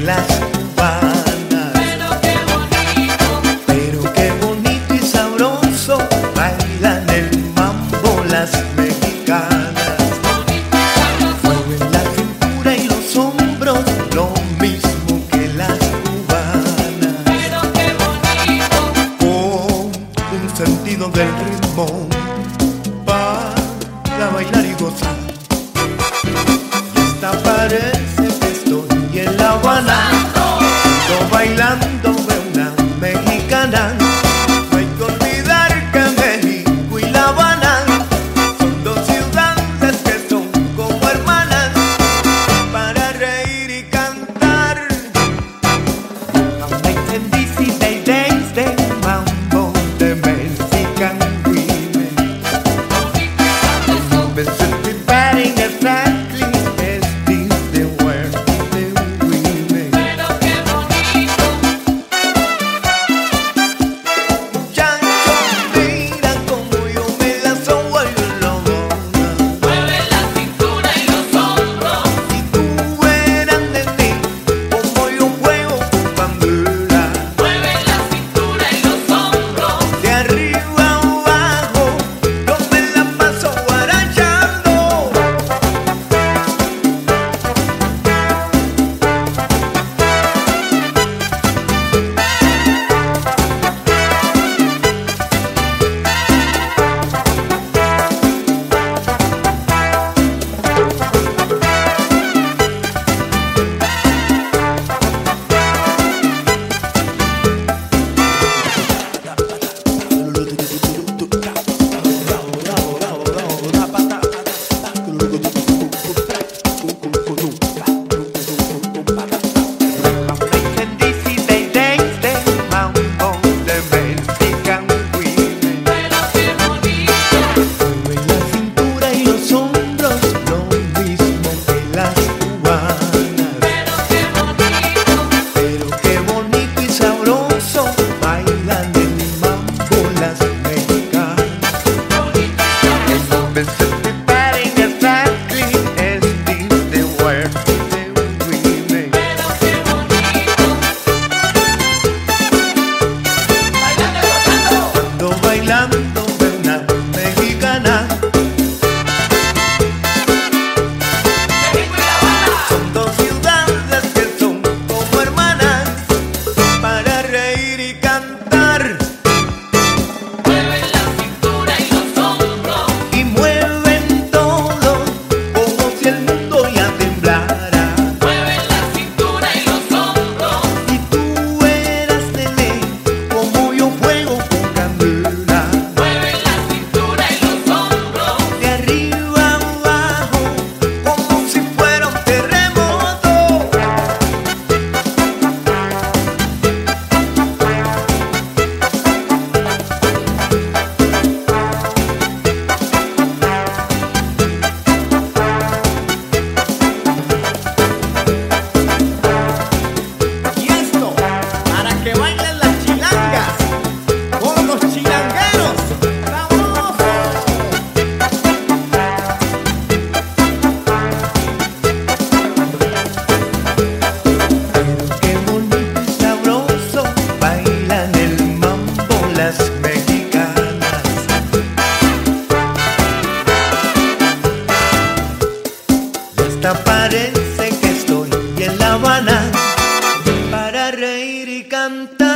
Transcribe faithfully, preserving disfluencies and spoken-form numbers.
las cubanas. Pero qué bonito, pero qué bonito y sabroso bailan el mambo las mexicanas. Mueven la cintura y los hombros, lo mismo que las cubanas. Pero qué bonito, con un sentido del ritmo para bailar y gozar. Y hasta parece que estoy en La Habana, yo bailando de una mexicana. No hay que olvidar que México y La Habana son dos ciudades que son como hermanas, para reír y cantar. Amazing D C, they dance, they mambo, the Mexican women. Mississippi batting exactly as this the word the women. Pero qué bonito, muchachos, mira como yo me la sobo y lo gana. Mueve la cintura y los hombros. Si tú eras de mí, como yo juego con bandera. Mueve la cintura y los hombros. De arriba a abajo, yo me la paso guarachando. Amazing D C, they dance, they mambo, the Mexican women. Pero qué bonito, mueven la cintura y los hombros, lo mismo que las cubanas. Pero qué bonito, pero qué bonito y sabroso bailan el mambo las mexicanas. Mississippi batting exactly as this the word the women. Pero qué bonito, ando bailando de una mexicana. Son dos ciudades que son como hermanas, para reír y cantar. Mueven la cintura y los hombros. Y mueven todo como si el mundo ya temblara. Mueven la cintura y los hombros. Si tú eras nene, como yo juego con candela. Mueven la cintura y los hombros. De arriba a abajo, como si fuera un terremoto. Y esto, para que bailen las chilangas, con los chilangueros, ¡vamos! Qué bonito y sabroso bailan el mambo las mexicanas. Y hasta parece que estoy en La Habana, para reír y cantar.